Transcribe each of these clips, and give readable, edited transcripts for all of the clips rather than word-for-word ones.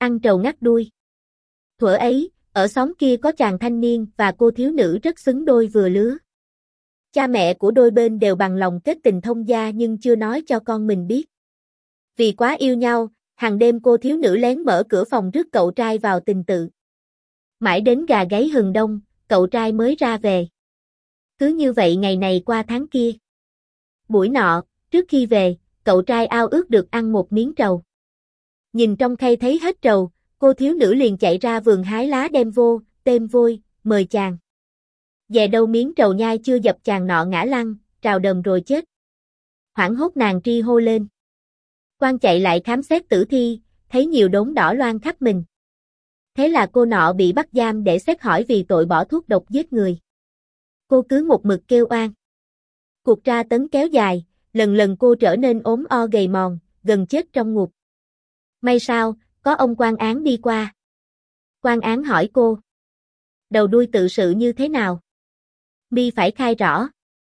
ăn trầu ngắt đuôi. Thuở ấy, ở xóm kia có chàng thanh niên và cô thiếu nữ rất xứng đôi vừa lứa. Cha mẹ của đôi bên đều bằng lòng kết tình thông gia nhưng chưa nói cho con mình biết. Vì quá yêu nhau, hàng đêm cô thiếu nữ lén mở cửa phòng rước cậu trai vào tình tự. Mãi đến gà gáy hừng đông, cậu trai mới ra về. Cứ như vậy ngày này qua tháng kia. Buổi nọ, trước khi về, cậu trai ao ước được ăn một miếng trầu. Nhìn trong khay thấy hết trầu, cô thiếu nữ liền chạy ra vườn hái lá đem vô, têm vôi, mời chàng. Về đâu miếng trầu nhai chưa dập chàng nọ ngã lăn, trào đờm rồi chết. Hoảng hốt nàng tri hô lên. Quan chạy lại khám xét tử thi, thấy nhiều đốm đỏ loang khắp mình. Thế là cô nọ bị bắt giam để xét hỏi vì tội bỏ thuốc độc giết người. Cô cứ một mực kêu oan. Cuộc tra tấn kéo dài, lần lần cô trở nên ốm o gầy mòn, gần chết trong ngục. May sao, có ông quan án đi qua. Quan án hỏi cô. Đầu đuôi tự sự như thế nào? Mi phải khai rõ.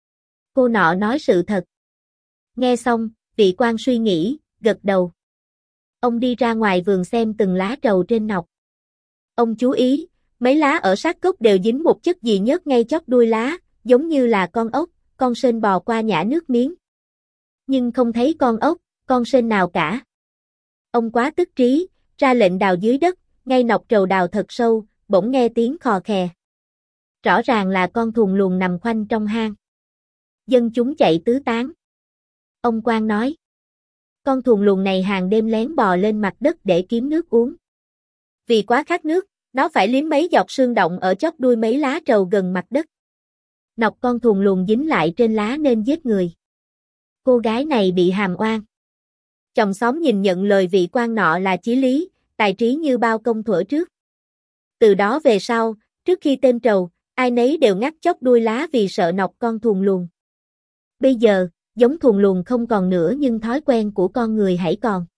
Cô nọ nói sự thật. Nghe xong, vị quan suy nghĩ, gật đầu. Ông đi ra ngoài vườn xem từng lá trầu trên nọc. Ông chú ý, mấy lá ở sát gốc đều dính một chất gì nhớt ngay chóp đuôi lá, giống như là con ốc, con sên bò qua nhả nước miếng. Nhưng không thấy con ốc, con sên nào cả. Ông quá tức trí, ra lệnh đào dưới đất, ngay nọc trầu đào thật sâu, bỗng nghe tiếng khò khè. Rõ ràng là con thùn lùn nằm khoanh trong hang. Dân chúng chạy tứ tán. Ông quan nói. Con thùn lùn này hàng đêm lén bò lên mặt đất để kiếm nước uống. Vì quá khát nước, nó phải liếm mấy giọt sương động ở chóp đuôi mấy lá trầu gần mặt đất. Nọc con thùn lùn dính lại trên lá nên giết người. Cô gái này bị hàm oan. Chòm xóm nhìn nhận lời vị quan nọ là chí lý, tài trí như bao công thuở trước. Từ đó về sau, trước khi têm trầu, ai nấy đều ngắt chóp đuôi lá vì sợ nọc con thùn lùn. Bây giờ, giống thùn lùn không còn nữa nhưng thói quen của con người hãy còn.